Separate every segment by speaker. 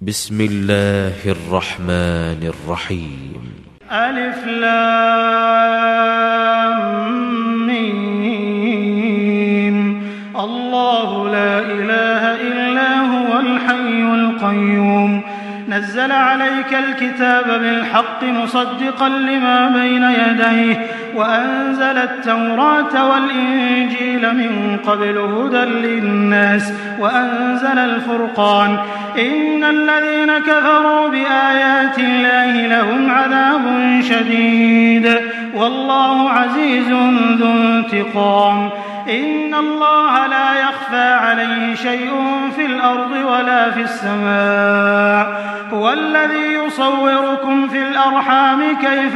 Speaker 1: بسم الله الرحمن الرحيم.
Speaker 2: ألف لام ميم. الله لا إله إلا هو الحي القيوم نزل عليك الكتاب بالحق مصدقا لما بين يديه وأنزل التوراة والإنجيل من قبل هدى للناس وأنزل الفرقان إن الذين كفروا بآيات الله لهم عذاب شديد والله عزيز ذو انتقام. إن الله لا يخفى عليه شيء في الأرض ولا في السماء هو الذي يصوركم في الأرحام كيف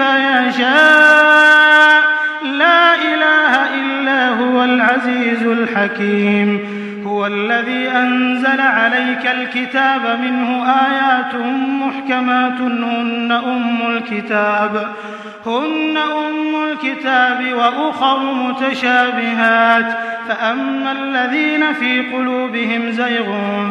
Speaker 2: يشاء لا إله إلا هو العزيز الحكيم. هو الذي أنزل عليك الكتاب منه آيات محكمات هن أم الكتاب وأخر متشابهات فأما الذين في قلوبهم زيغ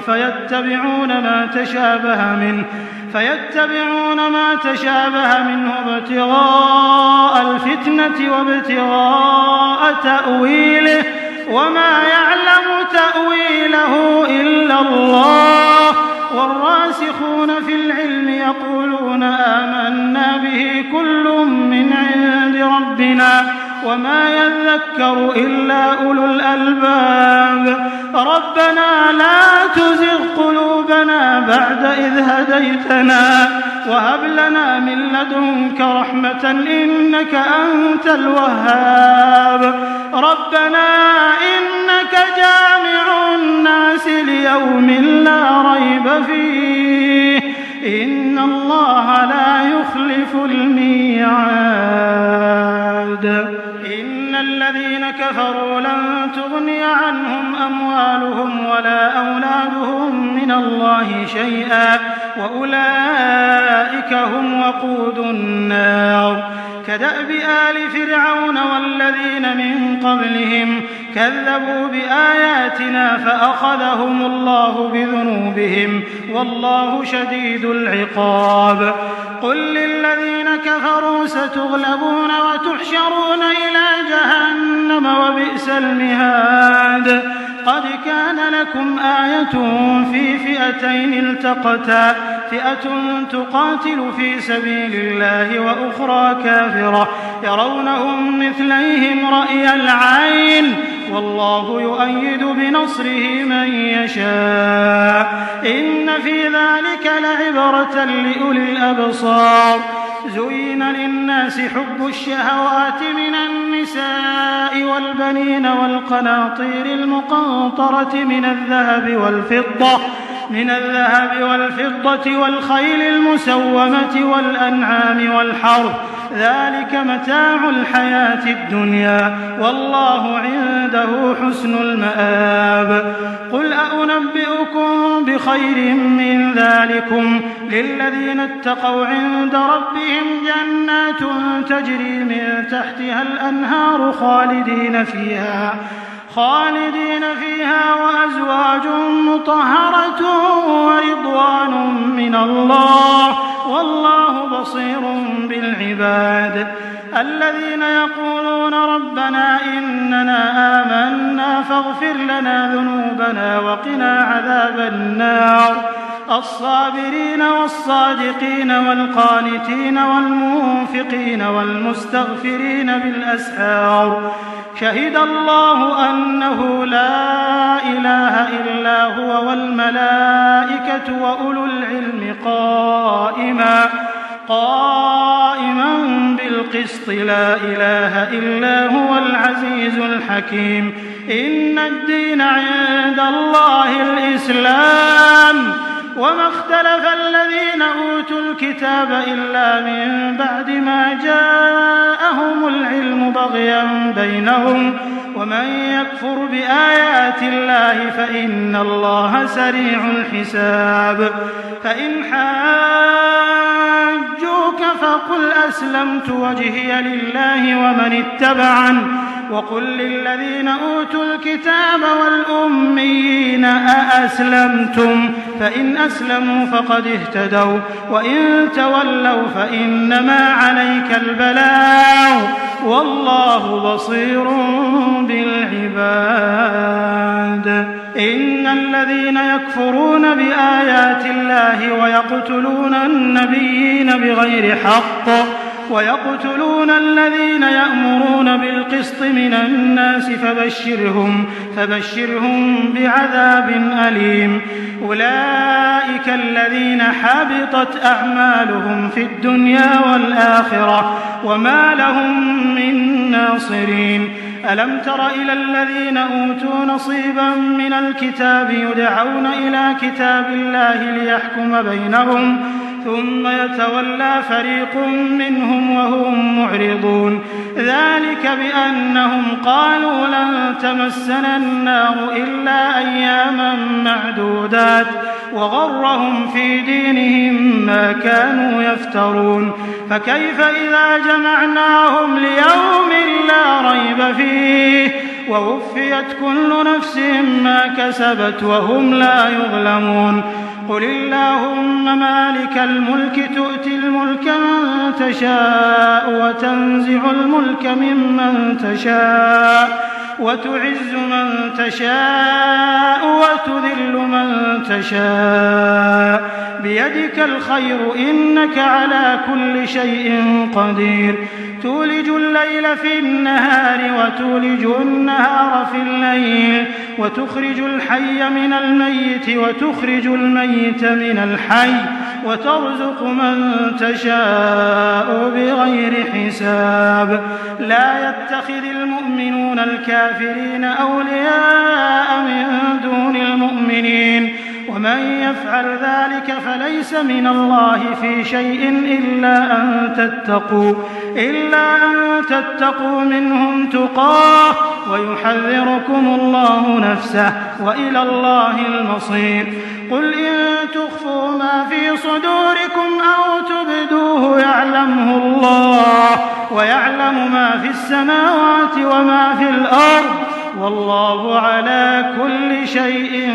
Speaker 2: فيتبعون ما تشابه منه ابتغاء الفتنة وابتغاء تأويله وما يعلم تأويله إلا الله والراسخون في العلم يقولون آمنا به كل من عند ربنا وما يذكر إلا أولو الألباب. ربنا لا تزغ قلوبنا بعد إذ هديتنا وهب لنا من لدنك رحمة إنك أنت الوهاب. ربنا إنك جامع الناس ليوم لا ريب فيه إن الله لا يخلف الميعاد. إن الذين كفروا لن تغني عنهم أموالهم ولا أولادهم من الله شيئا وأولئك هم وقود النار. كدأب آل فرعون والذين من قبلهم كذبوا بآياتنا فأخذهم الله بذنوبهم والله شديد العقاب. قل للذين كفروا ستغلبون وتحشرون إلى جهنم وبئس المهاد. قد كان لكم آية في فئتين التقتا فئة تقاتل في سبيل الله وأخرى كافرة يرونهم مثليهم رأي العين والله يؤيد بنصره من يشاء إن في ذلك لعبرة لأولي الأبصار. زين للناس حب الشهوات من النساء والبنين والقناطير المقنطرة من الذهب والفضة والخيل المسومة والأنعام والحرث ذلك متاع الحياة الدنيا والله عنده حسن المآب. قل أنبئكم بخير من ذلكم للذين اتقوا عند ربهم جنات تجري من تحتها الأنهار خالدين فيها وأزواج مطهرة ورضوان من الله والله بصير بالعباد. الذين يقولون ربنا إننا آمنا فاغفر لنا ذنوبنا وقنا عذاب النار. الصابرين والصادقين والقانتين والمنفقين والمستغفرين بالأسحار. شهد الله أنه لا إله إلا هو والملائكة وأولو العلم قائما بالقسط لا إله إلا هو العزيز الحكيم. إن الدين عند الله الإسلام وما اختلف الذين أوتوا الكتاب إلا من بعد ما جاءهم العلم بغيا بينهم ومن يكفر بآيات الله فإن الله سريع الحساب. فإن حاجوك فقل أسلمت وجهي لله ومن اتبعن وقل للذين أوتوا الكتاب والأميين أأسلمتم فإن أسلموا فقد اهتدوا وإن تولوا فإنما عليك البلاغ والله بصير بالعباد. إن الذين يكفرون بآيات الله ويقتلون النبيين بغير حق ويقتلون الذين يأمرون بالقسط من الناس فبشرهم بعذاب أليم. أولئك الذين حبطت أعمالهم في الدنيا والآخرة وما لهم من ناصرين. ألم تر إلى الذين أوتوا نصيبا من الكتاب يدعون إلى كتاب الله ليحكم بينهم ثم يتولى فريق منهم وهم معرضون. ذلك بأنهم قالوا لن تمسنا النار إلا أياما معدودات وغرهم في دينهم ما كانوا يفترون. فكيف إذا جمعناهم ليوم لا ريب فيه ووفيت كل نفس ما كسبت وهم لا يظلمون. قل اللهم مالك الملك تؤتي الملك من تشاء وتنزع الملك ممن تشاء وتعز من تشاء وتذل من تشاء بيدك الخير إنك على كل شيء قدير. تولج الليل في النهار وتولج النهار في الليل وتخرج الحي من الميت وتخرج الميت من الحي وترزق من تشاء بغير حساب. لا يتخذ المؤمنون الكافرين أولياء من دون المؤمنين ومن يفعل ذلك فليس من الله في شيء إلا أن تتقوا منهم تقاه ويحذركم الله نفسه وإلى الله المصير. قل إن تخفوا ما في صدوركم أو تبدوه يعلمه الله ويعلم ما في السماوات وما في الأرض والله على كل شيء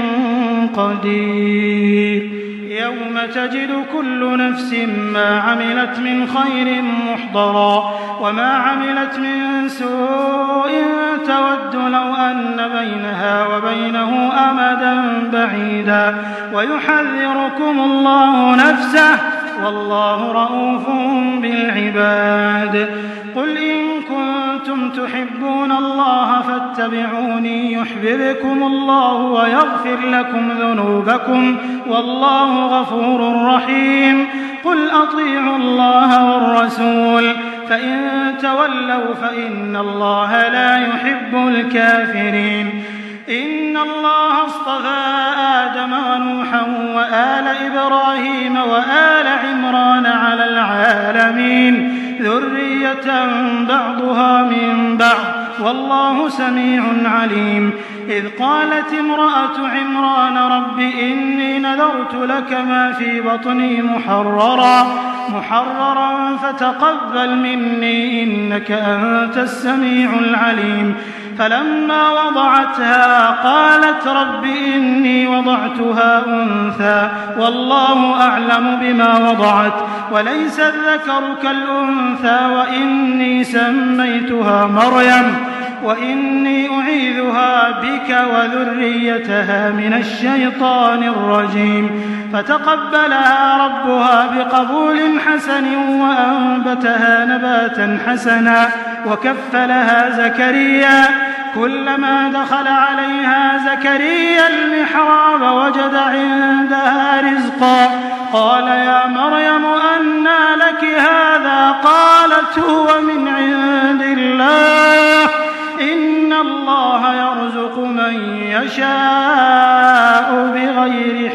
Speaker 2: قدير. يوم تجد كل نفس ما عملت من خير محضرا وما عملت من سوء تود لو أن بينها وبينه أمدا بعيدا ويحذركم الله نفسه والله رؤوف بالعباد. قل إن كنتم تحبون الله فاتبعوني يحببكم الله ويغفر لكم ذنوبكم والله غفور رحيم. قل أطيعوا الله والرسول فإن تولوا فإن الله لا يحب الكافرين. إن الله اصطفى آدم ونوحا وآل إبراهيم وآل عمران على العالمين ذرية بعضها من بعض والله سميع عليم. إذ قالت امرأة عمران رب إني نذرت لك ما في بطني محررا فتقبل مني إنك أنت السميع العليم. فلما وضعتها قالت رب إني وضعتها أنثى والله أعلم بما وضعت وليس الذكر كالأنثى وإني سميتها مريم وإني أعيذها بك وذريتها من الشيطان الرجيم. فتقبلها ربها بقبول حسن وأنبتها نباتا حسنا وكفلها زكريا. كلما دخل عليها زكريا المحراب وجد عندها رزقا قال يا مريم أنى لك هذا قالت هو من عند الله إن الله يرزق من يشاء بغير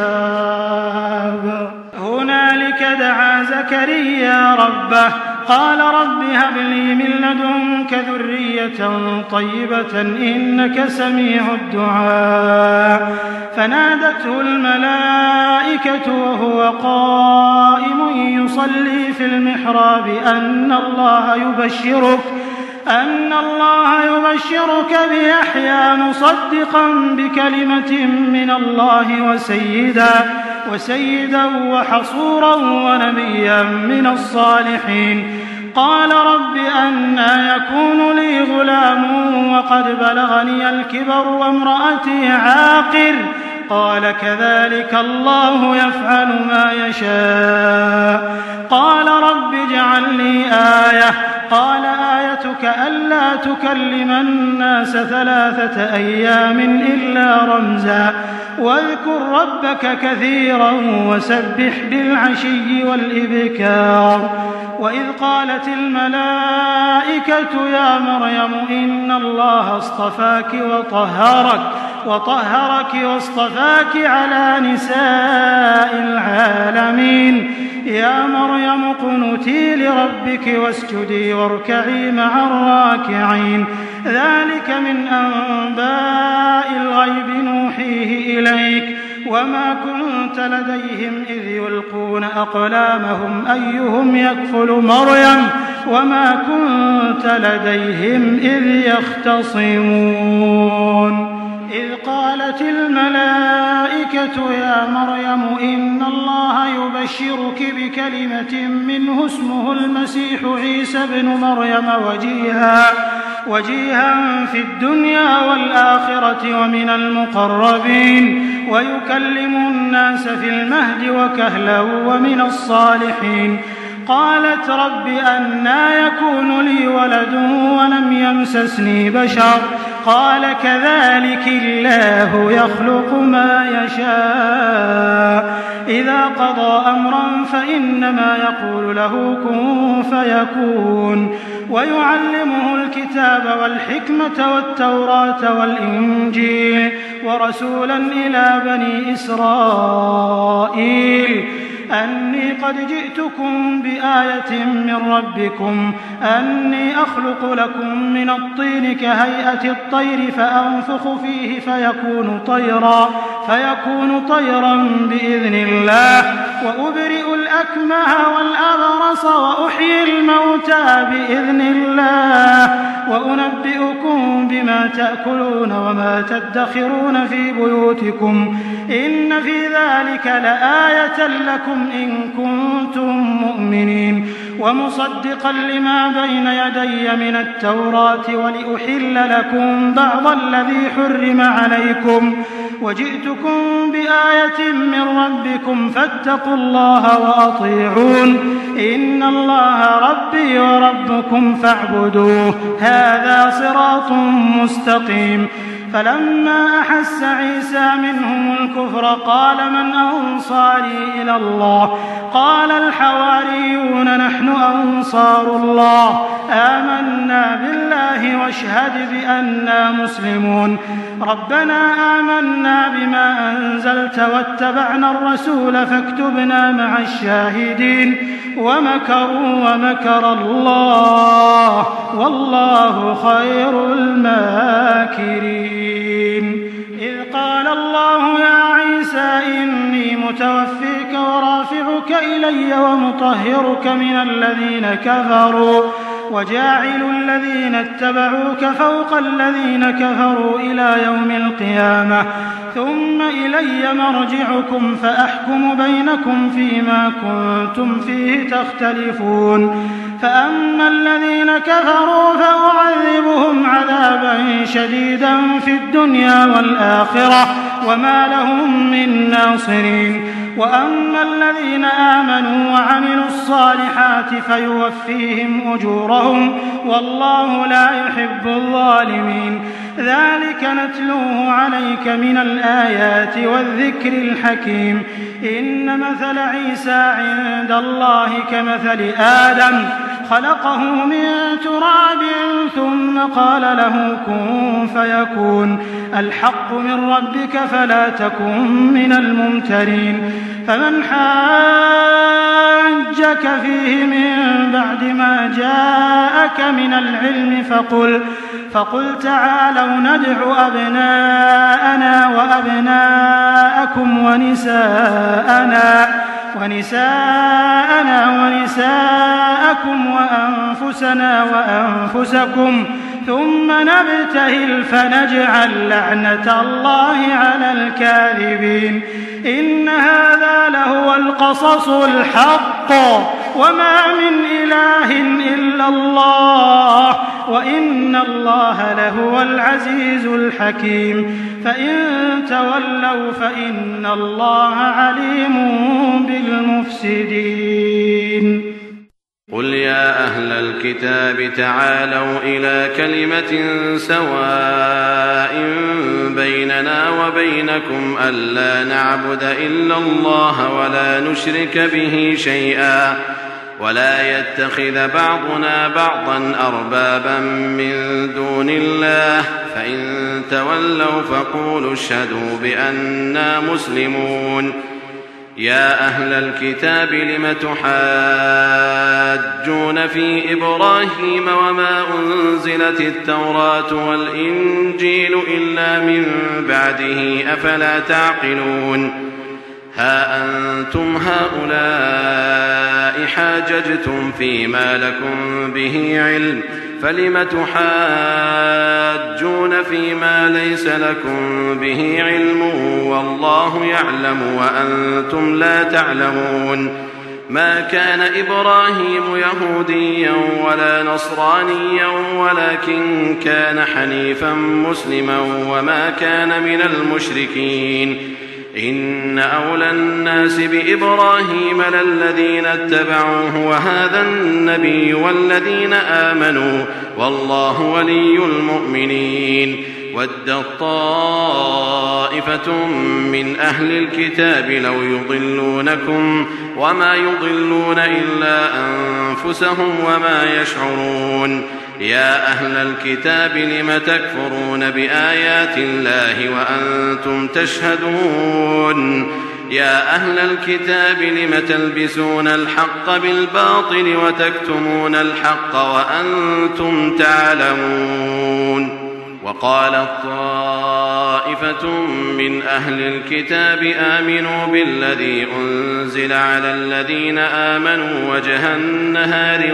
Speaker 2: حساب. هنالك دعا زكريا ربه قال رب هب لي من لدنك ذرية طيبة إنك سميع الدعاء. فنادته الملائكة وهو قائم يصلي في المحراب أن الله يبشرك بيحيى مصدقا بكلمة من الله وسيدا وحصورا ونبيا من الصالحين. قال رب أنى يكون لي غلام وقد بلغني الكبر وامرأتي عاقر؟ قال كذلك الله يفعل ما يشاء. قال رب اجعل لي آية. قال آيتك ألا تكلم الناس 3 أيام إلا رمزا واذكر ربك كثيرا وسبح بالعشي والإبكار. وإذ قالت الملائكة يا مريم إن الله اصطفاك وطهرك واصطفاك على نساء العالمين. يا مريم اقنتي لربك واسجدي واركعي مع الراكعين. ذلك من أنباء الغيب نوحيه إليك وما كنت لديهم إذ يلقون أقلامهم أيهم يكفل مريم وما كنت لديهم إذ يختصمون. إذ قالت الملائكة يا مريم إن الله يبشرك بكلمة منه اسمه المسيح عيسى بن مريم وجيها في الدنيا والآخرة ومن المقربين ويكلم الناس في المهد وكهلا ومن الصالحين. قالت رب أنى يكون لي ولد ولم يمسسني بشر؟ قال كذلك الله يخلق ما يشاء إذا قضى أمرا فإنما يقول له كن فيكون. ويعلمه الكتاب والحكمة والتوراة والإنجيل ورسولا إلى بني إسرائيل أني قد جئتكم بآية من ربكم أني أخلق لكم من الطين كهيئة الطير فأنفخ فيه فيكون طيرا بإذن الله وأبرئ الأكمه والأبرص وأحيي الموتى بإذن الله وأنبئكم بما تأكلون وما تدخرون في بيوتكم إن في ذلك لآية لكم إن كنتم مؤمنين. ومصدقا لما بين يدي من التوراة ولأحل لكم بعض الذي حرم عليكم وجئتكم بآية من ربكم فاتقوا الله وأطيعون إن الله ربي وربكم فاعبدوه هذا صراط مستقيم. فلما أحس عيسى منهم الكفر قال من أنصاري إلى الله؟ قال الحواريون نحن أنصار الله آمنا بالله واشهد بأننا مسلمون. ربنا آمنا بما أنزلت واتبعنا الرسول فاكتبنا مع الشاهدين. ومكروا ومكر الله والله خير الماكرين. إذ قال الله يا عيسى إني متوفيك ورافعك إلي ومطهرك من الذين كفروا وجاعل الذين اتبعوك فوق الذين كفروا إلى يوم القيامة ثم إلي مرجعكم فأحكم بينكم فيما كنتم فيه تختلفون. فأما الذين كفروا فأعذبهم عذابا شديدا في الدنيا والآخرة وما لهم من ناصرين. وأما الذين آمنوا وعملوا الصالحات فيوفيهم أجورهم والله لا يحب الظالمين. ذلك نتلوه عليك من الآيات والذكر الحكيم. إن مثل عيسى عند الله كمثل آدم خلقه من تراب ثم قال له كن فيكون. الحق من ربك فلا تكن من الممترين. فمن حاجك فيه من بعد ما جاءك من العلم فقل تعالوا ندع أبناءنا وأبناءكم ونساءنا ونساءكم وأنفسنا وأنفسكم ثم نبتهل فنجعل لعنة الله على الكاذبين. إن هذا لهو القصص الحق وما من إله إلا الله وإن الله لهو العزيز الحكيم. فإن تولوا فإن الله عليم بالمفسدين.
Speaker 3: قل يا أهل الكتاب تعالوا إلى كلمة سواء بيننا وبينكم ألا نعبد إلا الله ولا نشرك به شيئا ولا يتخذ بعضنا بعضا أربابا من دون الله فإن تولوا فقولوا اشهدوا بأننا مسلمون. يا أهل الكتاب لم تحاجون في إبراهيم وما أنزلت التوراة والإنجيل إلا من بعده أفلا تعقلون. ها أنتم هؤلاء حاججتم فيما لكم به علم فلم تحاجون فيما ليس لكم به علم والله يعلم وأنتم لا تعلمون. ما كان إبراهيم يهوديا ولا نصرانيا ولكن كان حنيفا مسلما وما كان من المشركين. إن أولى الناس بإبراهيم للذين اتبعوه وهذا النبي والذين آمنوا والله ولي المؤمنين. ودت طائفة من أهل الكتاب لو يضلونكم وما يضلون إلا أنفسهم وما يشعرون. يا أهل الكتاب لم تكفرون بآيات الله وأنتم تشهدون. يا أهل الكتاب لم تلبسون الحق بالباطل وتكتمون الحق وأنتم تعلمون. وقالت طائفة من أهل الكتاب آمنوا بالذي أنزل على الذين آمنوا وجه النهار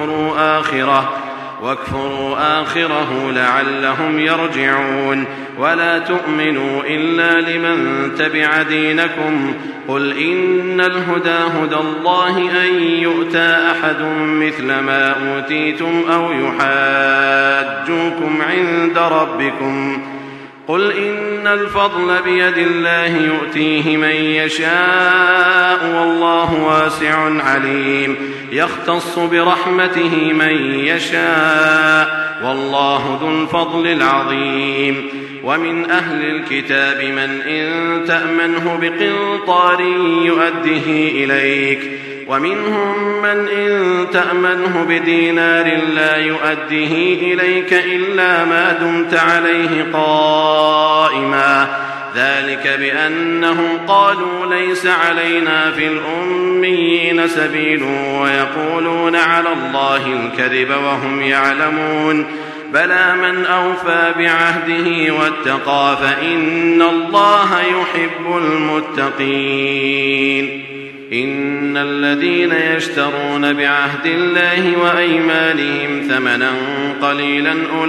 Speaker 3: واكفروا آخره لعلهم يرجعون. ولا تؤمنوا إلا لمن تبع دينكم. قل إن الهدى هدى الله أن يؤتى أحد مثل ما أوتيتم أو يحاجوكم عند ربكم. قل إن الفضل بيد الله يؤتيه من يشاء والله واسع عليم. يختص برحمته من يشاء والله ذو الفضل العظيم. ومن أهل الكتاب من إن تأمنه بقنطار يؤده إليك ومنهم من إن تأمنه بدينار لا يؤده إليك إلا ما دمت عليه قائما. ذلك بأنهم قالوا ليس علينا في الأميين سبيل ويقولون على الله الكذب وهم يعلمون. بلى من أوفى بعهده واتقى فإن الله يحب المتقين. إن الذين يشترون بعهد الله وأيمانهم ثمنا قليلا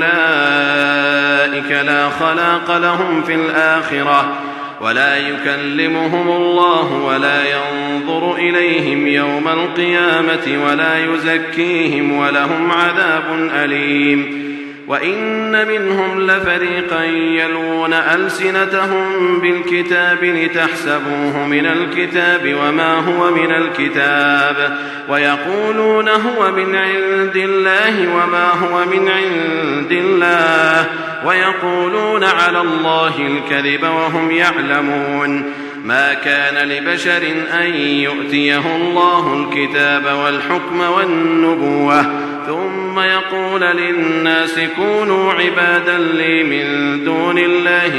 Speaker 3: أولئك لا خلاق لهم في الآخرة ولا يكلمهم الله ولا ينظر إليهم يوم القيامة ولا يزكيهم ولهم عذاب أليم. وإن منهم لفريقا يلوون ألسنتهم بالكتاب لتحسبوه من الكتاب وما هو من الكتاب ويقولون هو من عند الله وما هو من عند الله ويقولون على الله الكذب وهم يعلمون. ما كان لبشر أن يؤتيه الله الكتاب والحكم والنبوة ثم يقول للناس كونوا عبادا لي من دون الله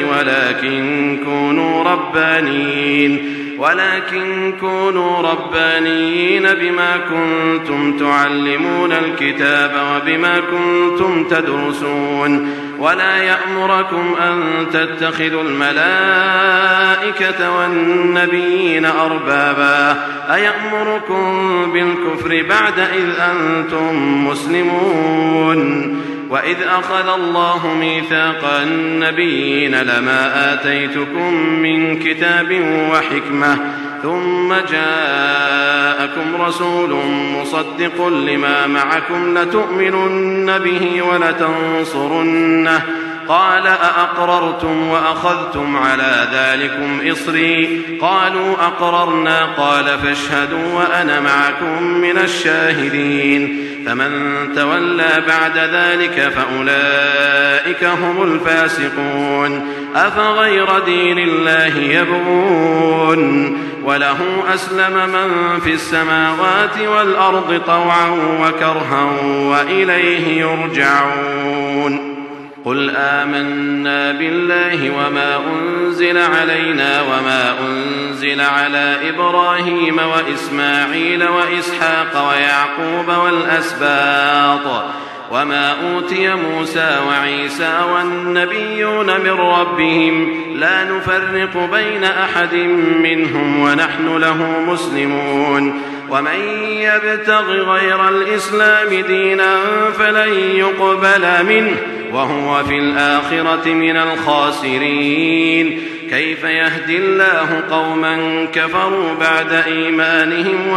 Speaker 3: ولكن كونوا ربانيين بما كنتم تعلمون الكتاب وبما كنتم تدرسون ولا يأمركم أن تتخذوا الملائكة والنبيين أربابا أيأمركم بالكفر بعد إذ أنتم مسلمون وإذ أخذ الله ميثاق النبيين لما آتيتكم من كتاب وحكمة ثم جاءكم رسول مصدق لما معكم لتؤمنن به ولتنصرنه قال أأقررتم وأخذتم على ذلكم إصري قالوا أقررنا قال فاشهدوا وأنا معكم من الشاهدين فمن تولى بعد ذلك فأولئك هم الفاسقون أفغير دين الله يبغون وله أسلم من في السماوات والأرض طوعا وكرها وإليه يرجعون قل آمنا بالله وما أنزل علينا وما أنزل على إبراهيم وإسماعيل وإسحاق ويعقوب والأسباط وما أوتي موسى وعيسى والنبيون من ربهم لا نفرق بين أحد منهم ونحن له مسلمون ومن يبتغ غير الإسلام دينا فلن يقبل منه وهو في الآخرة من الخاسرين كيف يهدي الله قوما كفروا بعد إيمانهم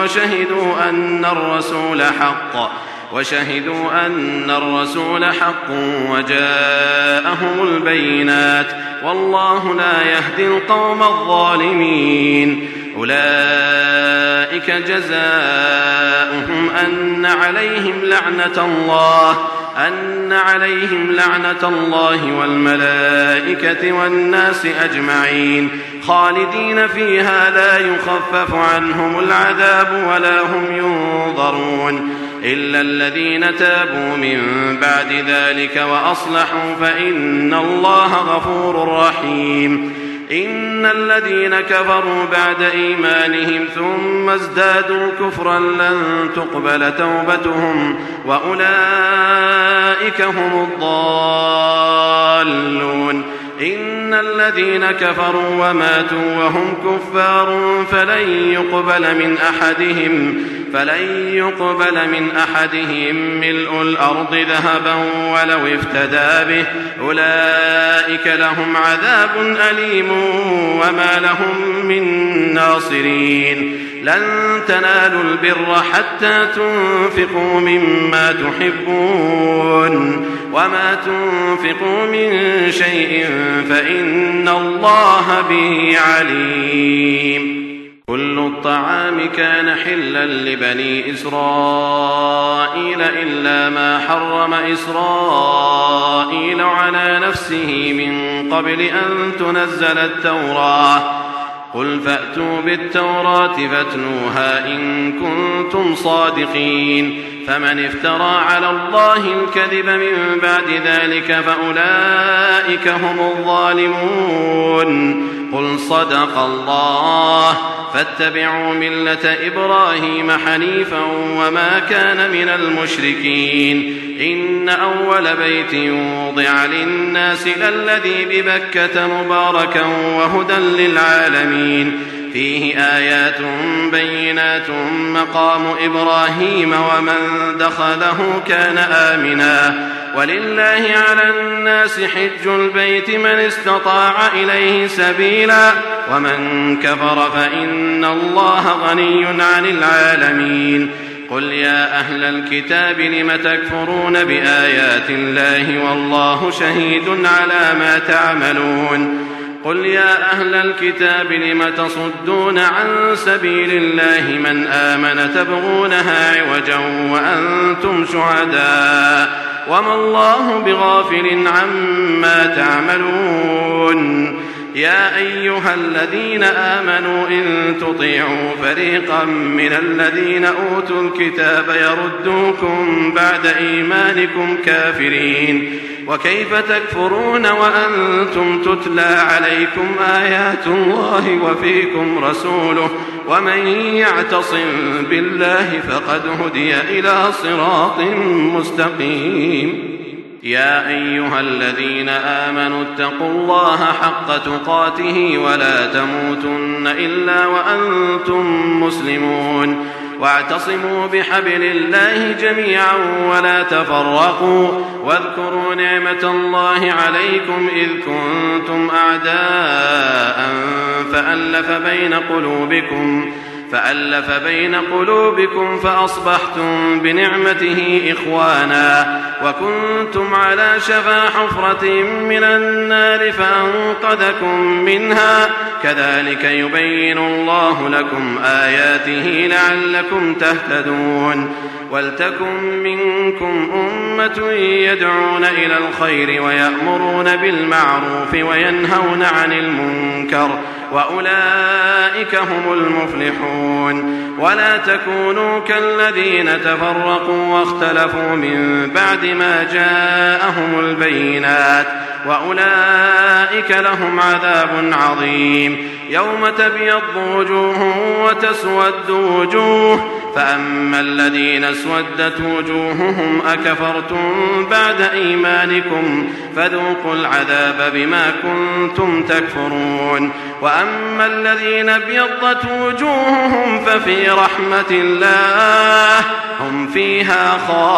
Speaker 3: وشهدوا أن الرسول حق وجاءهم البينات والله لا يهدي القوم الظالمين أولئك جزاؤهم أن عليهم لعنة الله والملائكة والناس أجمعين خالدين فيها لا يخفف عنهم العذاب ولا هم ينظرون إلا الذين تابوا من بعد ذلك وأصلحوا فإن الله غفور رحيم إن الذين كفروا بعد إيمانهم ثم ازدادوا كفرا لن تقبل توبتهم وأولئك هم الضالون إن الذين كفروا وماتوا وهم كفار فلن يقبل من أحدهم ملء الأرض ذهبا ولو افتدى به أولئك لهم عذاب أليم وما لهم من ناصرين لن تنالوا البر حتى تنفقوا مما تحبون وما تنفقوا من شيء فإن الله به عليم كل الطعام كان حلا لبني إسرائيل إلا ما حرم إسرائيل على نفسه من قبل أن تنزل التوراة قل فأتوا بالتوراة فاتلوها إن كنتم صادقين فمن افترى على الله الكذب من بعد ذلك فأولئك هم الظالمون قل صدق الله فاتبعوا ملة إبراهيم حنيفا وما كان من المشركين إن أول بيت وضع للناس للذي ببكة مباركا وهدى للعالمين فيه آيات بينات مقام إبراهيم ومن دخله كان آمنا ولله على الناس حج البيت من استطاع إليه سبيلا ومن كفر فإن الله غني عن العالمين قل يا أهل الكتاب لم تكفرون بآيات الله والله شهيد على ما تعملون قل يا أهل الكتاب لم تصدون عن سبيل الله من آمن تبغونها عوجا وأنتم شهداء وما الله بغافل عما تعملون يا أيها الذين آمنوا إن تطيعوا فريقا من الذين أوتوا الكتاب يردوكم بعد إيمانكم كافرين وكيف تكفرون وأنتم تتلى عليكم آيات الله وفيكم رسوله ومن يعتصم بالله فقد هدي إلى صراط مستقيم يا أيها الذين آمنوا اتقوا الله حق تقاته ولا تموتن إلا وأنتم مسلمون واعتصموا بحبل الله جميعا ولا تفرقوا واذكروا نعمة الله عليكم إذ كنتم أعداء فألف بين قلوبكم فأصبحتم بنعمته إخوانا وكنتم على شفا حفرة من النار فأنقذكم منها كذلك يبين الله لكم آياته لعلكم تهتدون ولتكن منكم أمة يدعون إلى الخير ويأمرون بالمعروف وينهون عن المنكر وأولئك هم المفلحون ولا تكونوا كالذين تفرقوا واختلفوا من بعد ما جاءهم البينات وأولئك لهم عذاب عظيم يوم تبيض وجوه وتسود وجوه فأما الذين اسودت وجوههم أكفرتم بعد إيمانكم فذوقوا العذاب بما كنتم تكفرون وأما الذين ابيضت وجوههم ففي رحمة الله هم فيها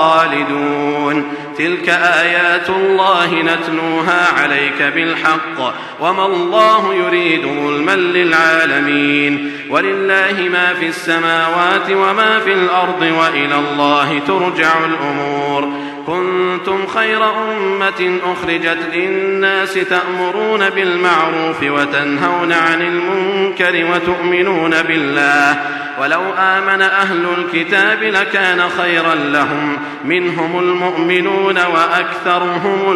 Speaker 3: خالدون تلك آيات الله نتلوها عليك بالحق وما الله يريد ظلما للعالمين ولله ما في السماوات وما في الأرض وإلى الله ترجع الأمور كنتم خير أمة أخرجت للناس تأمرون بالمعروف وتنهون عن المنكر وتؤمنون بالله ولو آمن أهل الكتاب لكان خيرا لهم منهم المؤمنون وأكثرهم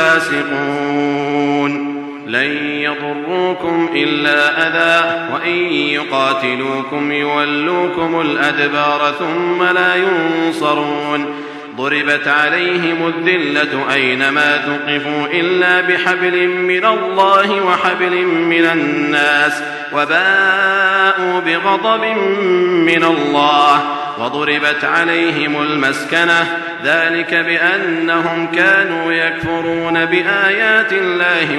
Speaker 3: الفاسقون لن يضروكم إلا أذى وإن يقاتلوكم يولوكم الأدبار ثم لا ينصرون ضربت عليهم الذلة أينما ثقفوا إلا بحبل من الله وحبل من الناس وباءوا بغضب من الله وضربت عليهم المسكنة ذلك بأنهم كانوا يكفرون بآيات الله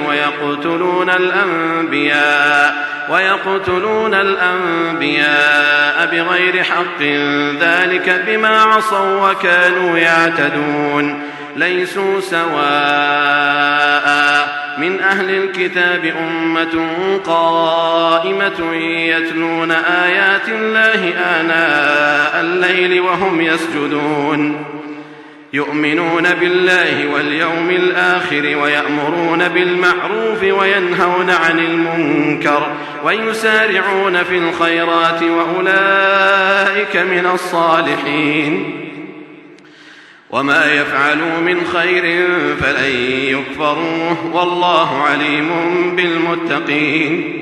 Speaker 3: ويقتلون الأنبياء بغير حق ذلك بما عصوا وكانوا يعتدون ليسوا سواء من أهل الكتاب أمة قائمة يتلون آيات الله آناء الليل وهم يسجدون يؤمنون بالله واليوم الآخر ويأمرون بالمعروف وينهون عن المنكر ويسارعون في الخيرات وأولئك من الصالحين وما يفعلوا من خير فلن يكفروه والله عليم بالمتقين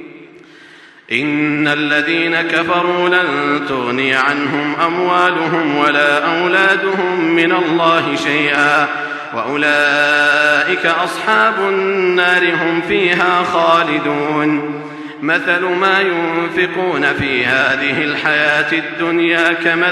Speaker 3: إن الذين كفروا لن تغني عنهم أموالهم ولا أولادهم من الله شيئا وأولئك أصحاب النار هم فيها خالدون مثل ما ينفقون في هذه الحياة الدنيا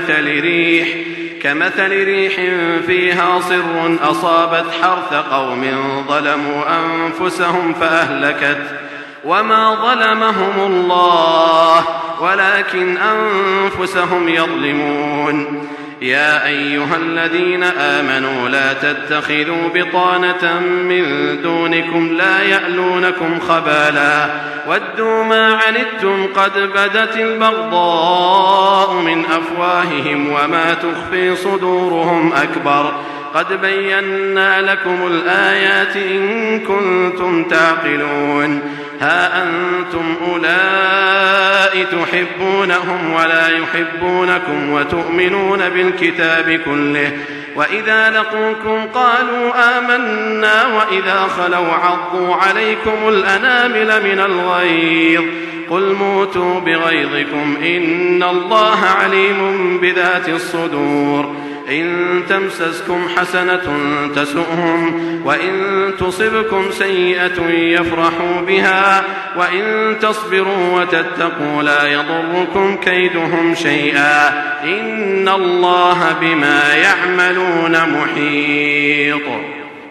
Speaker 3: كمثل ريح فيها صر أصابت حرث قوم ظلموا أنفسهم فأهلكت وما ظلمهم الله ولكن أنفسهم يظلمون يا أيها الذين آمنوا لا تتخذوا بطانة من دونكم لا يألونكم خبالا ودوا ما عنتم قد بدت البغضاء من أفواههم وما تخفي صدورهم أكبر قد بينا لكم الآيات إن كنتم تعقلون ها أنتم أولئك تحبونهم ولا يحبونكم وتؤمنون بالكتاب كله وإذا لقوكم قالوا آمنا وإذا خلوا عضوا عليكم الأنامل من الغيظ قل موتوا بغيظكم إن الله عليم بذات الصدور إن تمسسكم حسنة تسؤهم وإن تصبكم سيئة يفرحوا بها وإن تصبروا وتتقوا لا يضركم كيدهم شيئا إن الله بما يعملون محيط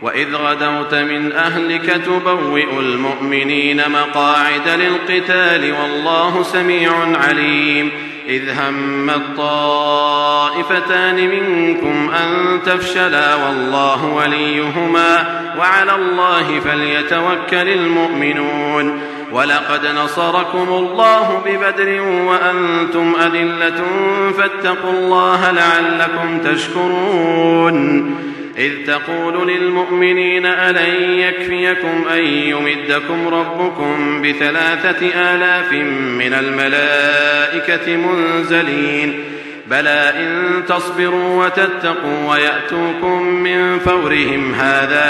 Speaker 3: وإذ غدوت من أهلك تبوئ المؤمنين مقاعد للقتال والله سميع عليم إذ هم الطائفتان منكم أن تفشلا والله وليهما وعلى الله فليتوكل المؤمنون ولقد نصركم الله ببدر وأنتم أذلة فاتقوا الله لعلكم تشكرون إذ تقول للمؤمنين ألن يكفيكم أن يمدكم ربكم ب3,000 من الملائكة منزلين بلى إن تصبروا وتتقوا ويأتوكم من فورهم هذا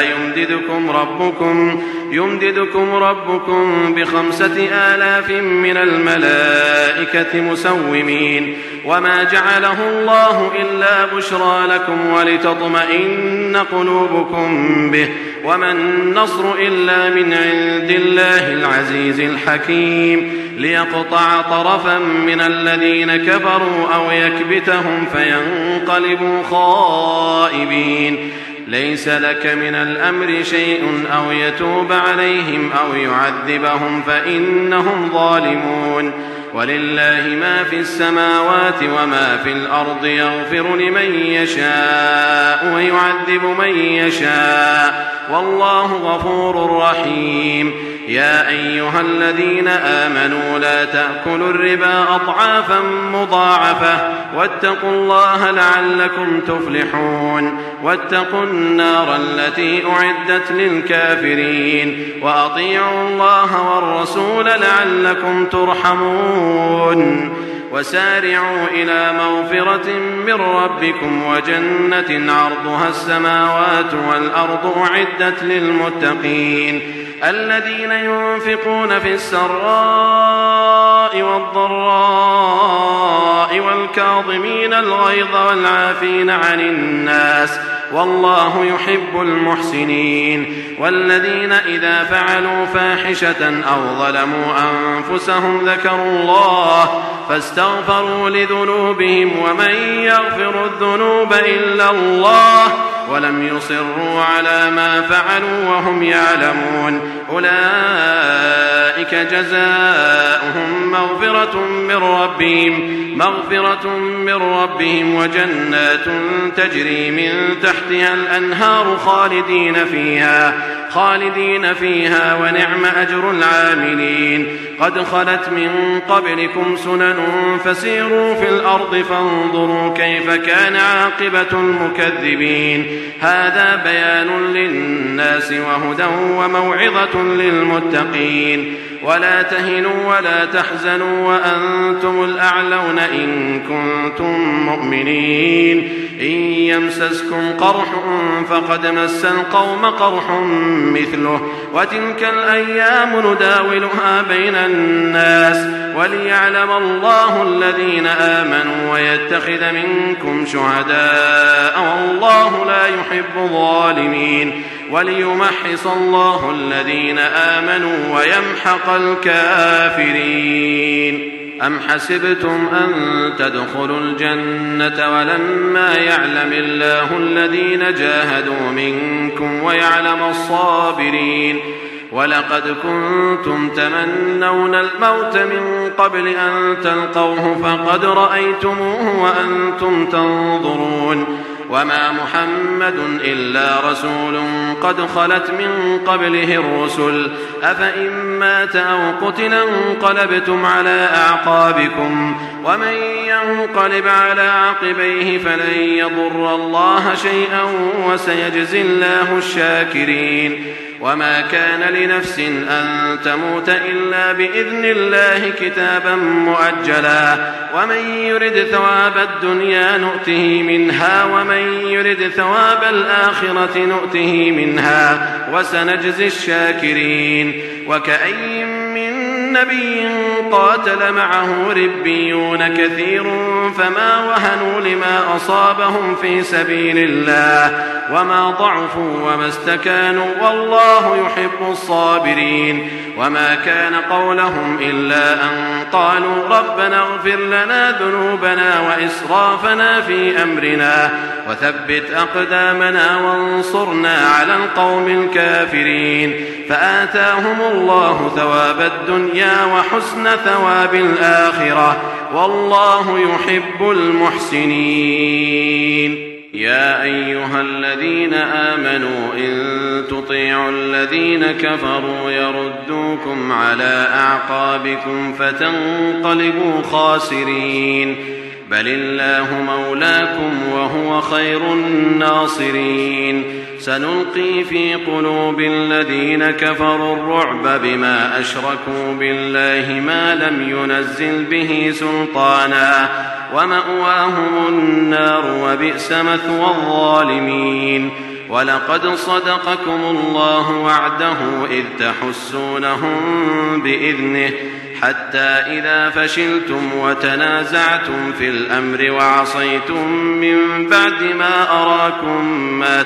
Speaker 3: يمددكم ربكم ب5,000 من الملائكة مسومين وما جعله الله إلا بشرى لكم ولتطمئن قلوبكم به وما النصر إلا من عند الله العزيز الحكيم ليقطع طرفا من الذين كفروا أو يكبتهم فينقلبوا خائبين ليس لك من الأمر شيء أو يتوب عليهم أو يعذبهم فإنهم ظالمون ولله ما في السماوات وما في الأرض يغفر لمن يشاء ويعذب من يشاء والله غفور رحيم يا أيها الذين آمنوا لا تأكلوا الربا أضعافا مضاعفة واتقوا الله لعلكم تفلحون واتقوا النار التي أعدت للكافرين وأطيعوا الله والرسول لعلكم ترحمون وسارعوا إلى مغفرة من ربكم وجنة عرضها السماوات والأرض أعدت للمتقين الذين ينفقون في السراء والضراء والكاظمين الغيظ والعافين عن الناس والله يحب المحسنين والذين إذا فعلوا فاحشة أو ظلموا أنفسهم ذكروا الله فاستغفروا لذنوبهم ومن يغفر الذنوب إلا الله ولم يصروا على ما فعلوا وهم يعلمون أولئك جزاؤهم مغفرة من ربهم وجنات تجري من تحتها الأنهار خالدين فيها ونعم أجر العاملين قد خلت من قبلكم سنن فسيروا في الأرض فانظروا كيف كان عاقبة المكذبين هذا بيان للناس وهدى وموعظة للمتقين ولا تهنوا ولا تحزنوا وأنتم الأعلون إن كنتم مؤمنين إن يمسسكم قرح فقد مس القوم قرح مثله وتلك الأيام نداولها بين الناس وليعلم الله الذين آمنوا ويتخذ منكم شهداء والله لا يحب الظالمين وليمحص الله الذين آمنوا ويمحق الكافرين أم حسبتم أن تدخلوا الجنة ولما يعلم الله الذين جاهدوا منكم ويعلم الصابرين ولقد كنتم تمنون الموت من قبل أن تلقوه فقد رأيتموه وأنتم تنظرون وما محمد إلا رسول قد خلت من قبله الرسل أفإن مات أو قتل انقلبتم على أعقابكم ومن ينقلب على عقبيه فلن يضر الله شيئا وسيجزي الله الشاكرين وما كان لنفس أن تموت إلا بإذن الله كتابا مؤجلا ومن يرد ثواب الدنيا نؤته منها ومن يرد ثواب الآخرة نؤته منها وسنجزي الشاكرين وكأي من نبي قاتل معه ربيون كثير فما وهنوا لما أصابهم في سبيل الله وما ضعفوا وما استكانوا والله يحب الصابرين وما كان قولهم إلا أن قالوا ربنا اغفر لنا ذنوبنا وإسرافنا في أمرنا وثبت أقدامنا وانصرنا على القوم الكافرين فآتاهم الله ثواب الدنيا وحسن ثواب الآخرة والله يحب المحسنين. يا أيها الذين آمنوا إن تطيعوا الذين كفروا يردوكم على أعقابكم فتنقلبوا خاسرين بل الله مولاكم وهو خير الناصرين. سنلقي في قلوب الذين كفروا الرعب بما أشركوا بالله ما لم ينزل به سلطانا ومأواهم النار وبئس مثوى الظالمين. ولقد صدقكم الله وعده إذ تحسونهم بإذنه حتى إذا فشلتم وتنازعتم في الأمر وعصيتم من بعد ما أراكم ما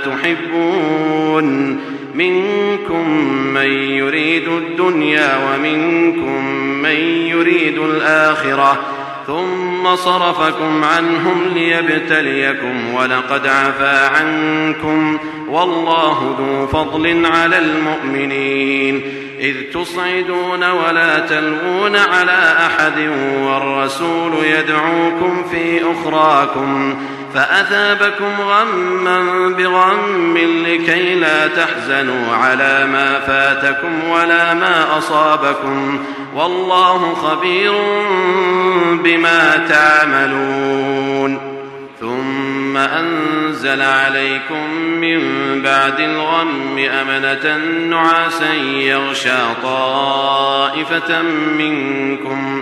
Speaker 3: تحبون منكم من يريد الدنيا ومنكم من يريد الآخرة ثم صرفكم عنهم ليبتليكم ولقد عفا عنكم والله ذو فضل على المؤمنين. إذ تصعدون ولا تلوون على أحد والرسول يدعوكم في أخراكم فأثابكم غما بغم لكي لا تحزنوا على ما فاتكم ولا ما أصابكم والله خبير بما تعملون. ثم أنزل عليكم من بعد الغم أمنة نعاسا يغشى طائفة منكم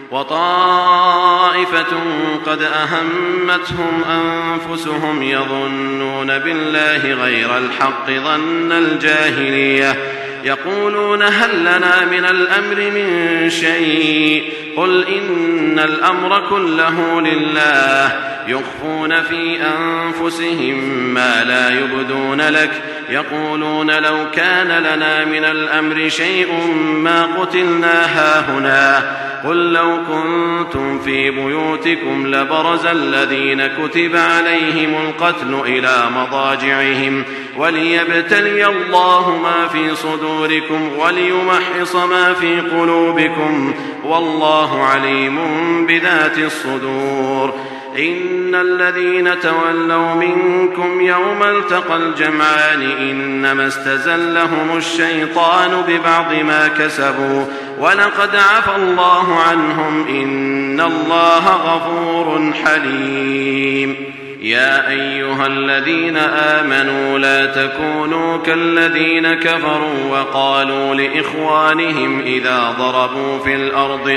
Speaker 3: وطائفة قد أهمتهم أنفسهم يظنون بالله غير الحق ظن الجاهلية يقولون هل لنا من الأمر من شيء قل إن الأمر كله لله يخفون في أنفسهم ما لا يبدون لك يقولون لو كان لنا من الأمر شيء ما قتلنا هاهنا قل لو كنتم في بيوتكم لبرز الذين كتب عليهم القتل إلى مضاجعهم وليبتلي الله ما في صدوركم وليمحص ما في قلوبكم والله عليم بذات الصدور. إن الذين تولوا منكم يوم التقى الجمعان إنما استزلهم الشيطان ببعض ما كسبوا ولقد عفى الله عنهم إن الله غفور حليم. يا أيها الذين آمنوا لا تكونوا كالذين كفروا وقالوا لإخوانهم إذا ضربوا في الأرض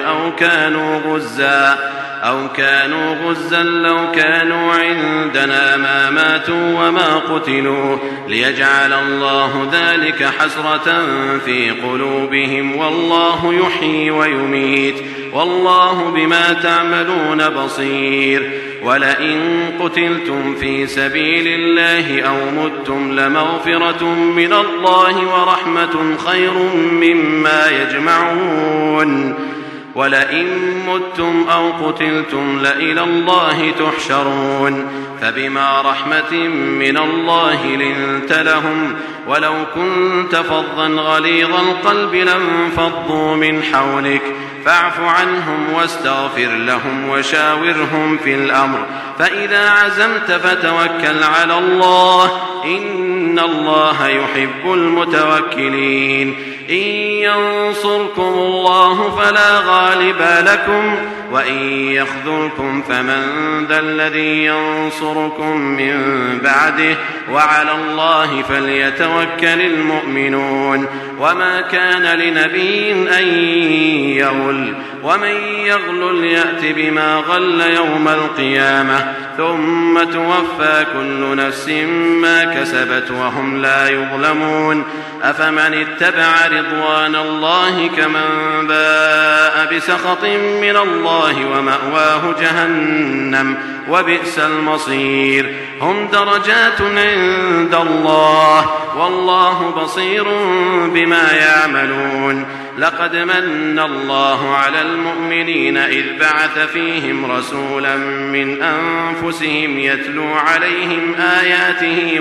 Speaker 3: أو كانوا غزا لو كانوا عندنا ما ماتوا وما قتلوا ليجعل الله ذلك حسرة في قلوبهم والله يحيي ويميت والله بما تعملون بصير. ولئن قتلتم في سبيل الله أو متم لمغفرة من الله ورحمة خير مما يجمعون. ولئن متم أو قتلتم لإلى الله تحشرون. فبما رحمة من الله لنت لهم ولو كنت فظا غليظ القلب لانفضوا من حولك فاعف عنهم واستغفر لهم وشاورهم في الأمر فإذا عزمت فتوكل على الله إن الله يحب المتوكلين. إن ينصركم الله فلا غالب لكم وإن يخذلكم فمن ذا الذي ينصركم من بعده وعلى الله فليتوكل المؤمنون. وما كان لنبي أن يغل ومن يغلل يأت بما غل يوم القيامة ثم توفى كل نفس ما كسبت وهم لا يظلمون. أفمن اتبع رضوان الله كمن باء بسخط من الله ومأواه جهنم وبئس المصير هم درجات عند الله والله بصير بما يعملون لقد من الله على المؤمنين إذ بعث فيهم رسولا من أنفسهم يتلو عليهم آياته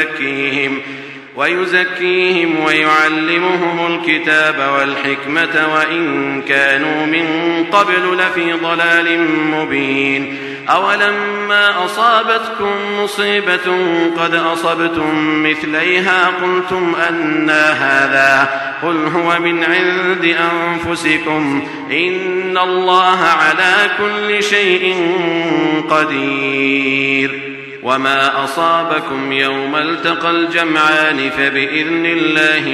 Speaker 3: ويزكيهم ويعلمهم الكتاب والحكمة وإن كانوا من قبل لفي ضلال مبين أولما أصابتكم مصيبة قد أصبتم مثليها قلتم أنى هذا قل هو من عند أنفسكم إن الله على كل شيء قدير وما أصابكم يوم التقى الجمعان فبإذن الله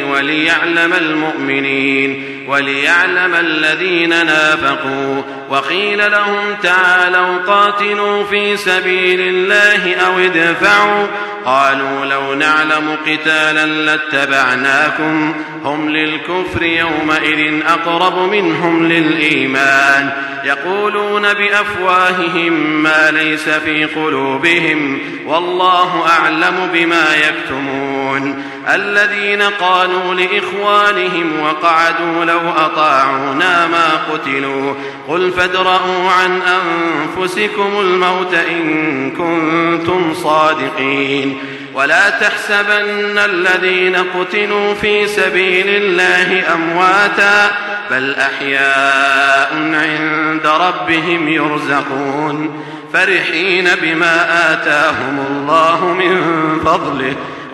Speaker 3: وليعلم الذين نافقوا وقيل لهم تعالوا قاتلوا في سبيل الله أو ادفعوا قالوا لو نعلم قتالا لاتبعناكم هم للكفر يومئذ أقرب منهم للإيمان يقولون بأفواههم ما ليس في قلوبهم والله أعلم بما يكتمون الذين قالوا لإخوانهم وقعدوا لو أطاعونا ما قتلوا قل فادرءوا عن أنفسكم الموت إن كنتم صادقين ولا تحسبن الذين قتلوا في سبيل الله أمواتا بل أحياء عند ربهم يرزقون فرحين بما آتاهم الله من فضله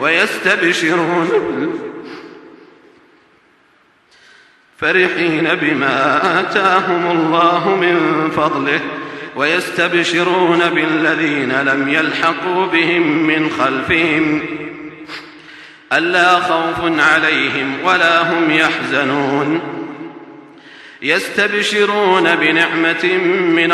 Speaker 3: ويستبشرون بالذين لم يلحقوا بهم من خلفهم ألا خوف عليهم ولا هم يحزنون يستبشرون بنعمة من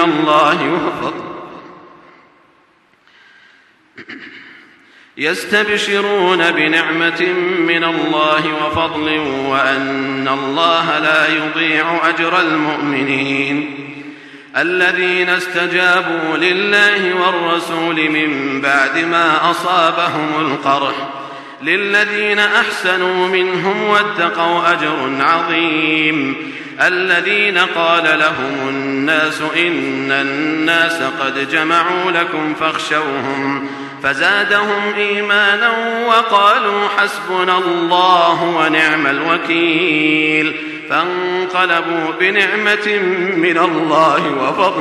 Speaker 3: الله وفضل وأن الله لا يضيع أجر المؤمنين الذين استجابوا لله والرسول من بعد ما أصابهم القرح للذين أحسنوا منهم واتقوا أجر عظيم الذين قال لهم الناس إن الناس قد جمعوا لكم فاخشوهم فزادهم إيمانا وقالوا حسبنا الله ونعم الوكيل فانقلبوا بنعمة من الله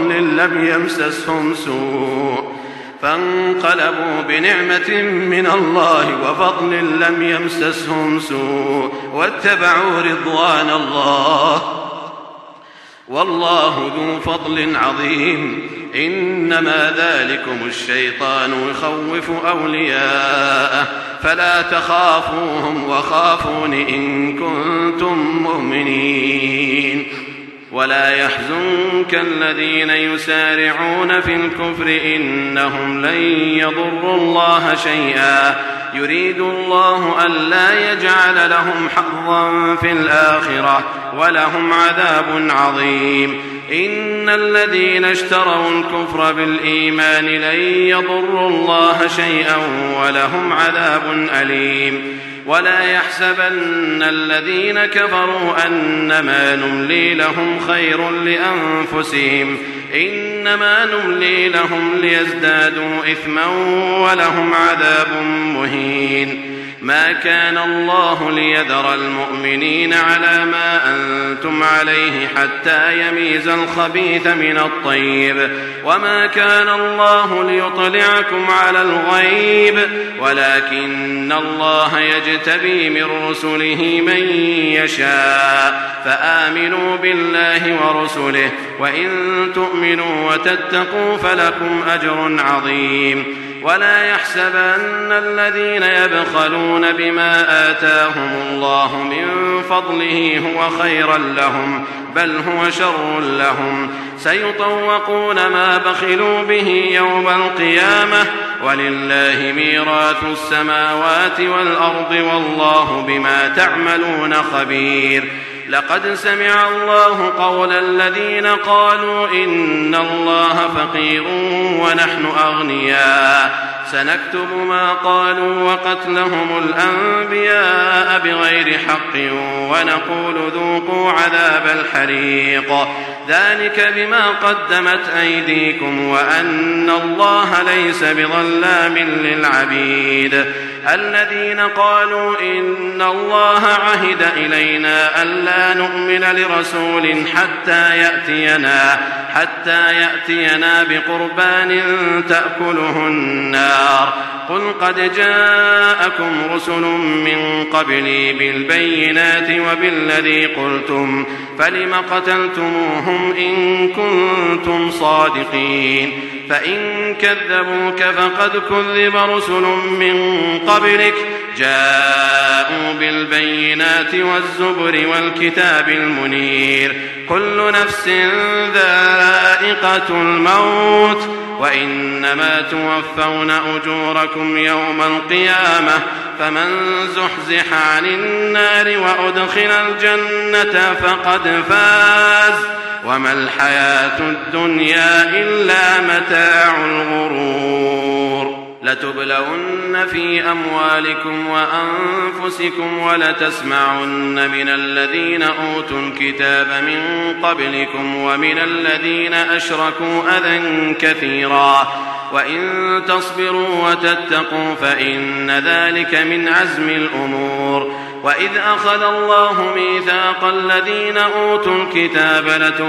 Speaker 3: وفضل لم يمسسهم سوء واتبعوا رضوان الله والله ذو فضل عظيم إنما ذلكم الشيطان يخوف أولياءه فلا تخافوهم وخافون إن كنتم مؤمنين ولا يحزنك الذين يسارعون في الكفر إنهم لن يضروا الله شيئا يريد الله ألا يجعل لهم حظا في الآخرة ولهم عذاب عظيم إن الذين اشتروا الكفر بالإيمان لن يضروا الله شيئا ولهم عذاب أليم ولا يحسبن الذين كفروا أنما نملي لهم خير لأنفسهم إنما نملي لهم ليزدادوا إثما ولهم عذاب مهين ما كان الله ليذر المؤمنين على ما أنتم عليه حتى يميز الخبيث من الطيب وما كان الله ليطلعكم على الغيب ولكن الله يجتبي من رسله من يشاء فآمنوا بالله ورسله وإن تؤمنوا وتتقوا فلكم أجر عظيم ولا يحسبن الذين يبخلون بما آتاهم الله من فضله هو خيرا لهم بل هو شر لهم سيطوقون ما بخلوا به يوم القيامة ولله ميراث السماوات والأرض والله بما تعملون خبير. لقد سمع الله قول الذين قالوا إن الله فقير ونحن أغنياء سنكتب ما قالوا وقتلهم الأنبياء بغير حق ونقول ذوقوا عذاب الحريق ذلك بما قدمت أيديكم وأن الله ليس بظلام للعبيد. الذين قالوا إن الله عهد إلينا ألا نؤمن لرسول حتى يأتينا بقربان تأكله النار قل قد جاءكم رسل من قبلي بالبينات وبالذي قلتم فلم قتلتموهم إن كنتم صادقين. فإن كذبوك فقد كذب رسل من قبلك جاءوا بالبينات والزبر والكتاب المنير كل نفس ذائقة الموت وإنما توفون أجوركم يوم القيامة فمن زحزح عن النار وأدخل الجنة فقد فاز وما الحياة الدنيا إلا متاع الغرور. لتبلون في أموالكم وأنفسكم ولتسمعن من الذين أوتوا الكتاب من قبلكم ومن الذين أشركوا أذى كثيرا وإن تصبروا وتتقوا فإن ذلك من عزم الأمور. وإذ أخذ الله ميثاق الذين أوتوا الكتاب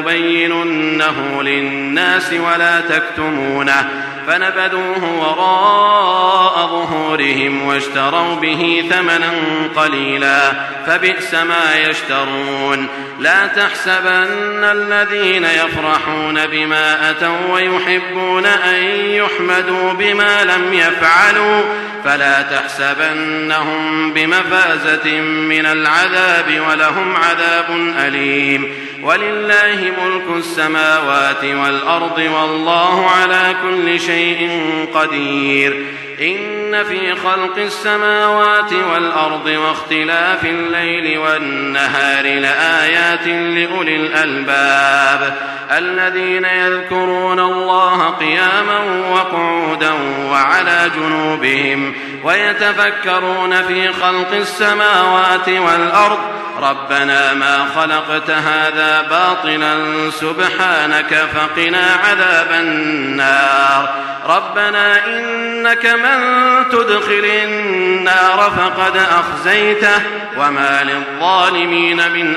Speaker 3: لتبيننه للناس ولا تكتمونه فنبذوه وراء ظهورهم واشتروا به ثمنا قليلا فبئس ما يشترون. لا تحسبن الذين يفرحون بما أتوا ويحبون أن يحمدوا بما لم يفعلوا فلا تحسبنهم بمفازة من العذاب ولهم عذاب أليم. ولله ملك السماوات والأرض والله على كل شيء قدير. إن في خلق السماوات والأرض واختلاف الليل والنهار لآيات لأولي الألباب الذين يذكرون الله قياما وقعودا وعلى جنوبهم ويتفكرون في خلق السماوات والأرض ربنا ما خلقت هذا باطلا سبحانك فقنا عذاب النار. ربنا إنك من تدخل النار فقد أخزيته وما للظالمين من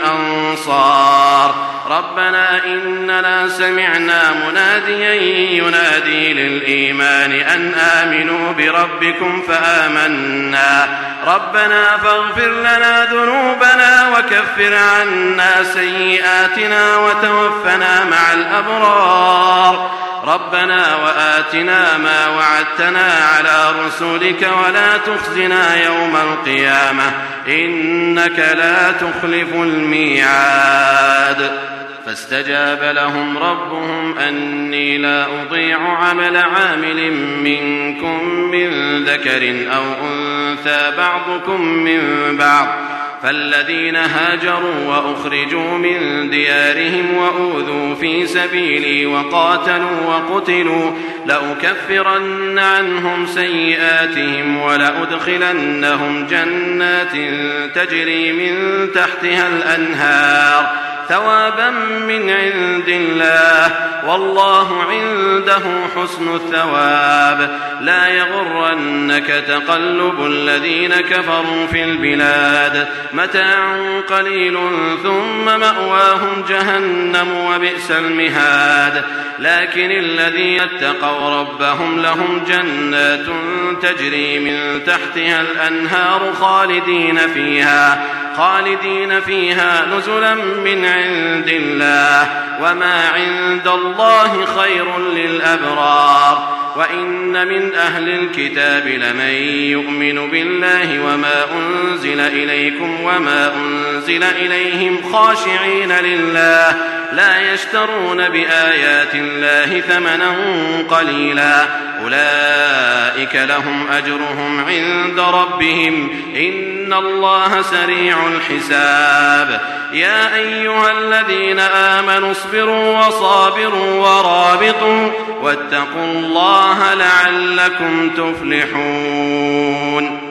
Speaker 3: أنصار. ربنا إننا سمعنا مناديا ينادي للإيمان أن آمنوا بربكم فآمنا ربنا فاغفر لنا ذنوبنا وكفر عنا سيئاتنا وتوفنا مع الأبرار. ربنا وآتنا ما وعدتنا على رسلك ولا تخزنا يوم القيامة إنك لا تخلف الميعاد. فاستجاب لهم ربهم أني لا أضيع عمل عامل منكم من ذكر أو أنثى بعضكم من بعض فالذين هاجروا وأخرجوا من ديارهم وأوذوا في سبيلي وقاتلوا وقتلوا لأكفرن عنهم سيئاتهم ولأدخلنهم جنات تجري من تحتها الأنهار ثوابا من عند الله والله عنده حسن الثواب. لا يغرنك تقلب الذين كفروا في البلاد متاع قليل ثم مأواهم جهنم وبئس المهاد. لكن الذين اتقوا ربهم لهم جنات تجري من تحتها الأنهار خالدين فيها نزلا من عند الله وما عند الله خير للأبرار. وإن من أهل الكتاب لمن يؤمن بالله وما أنزل إليكم وما أنزل إليهم لا يشترون بآيات الله ثمنا قليلا أولئك لهم أجرهم عند ربهم إن الله سريع الحساب يا أيها الذين آمنوا اصبروا وصابروا ورابطوا واتقوا الله لعلكم تفلحون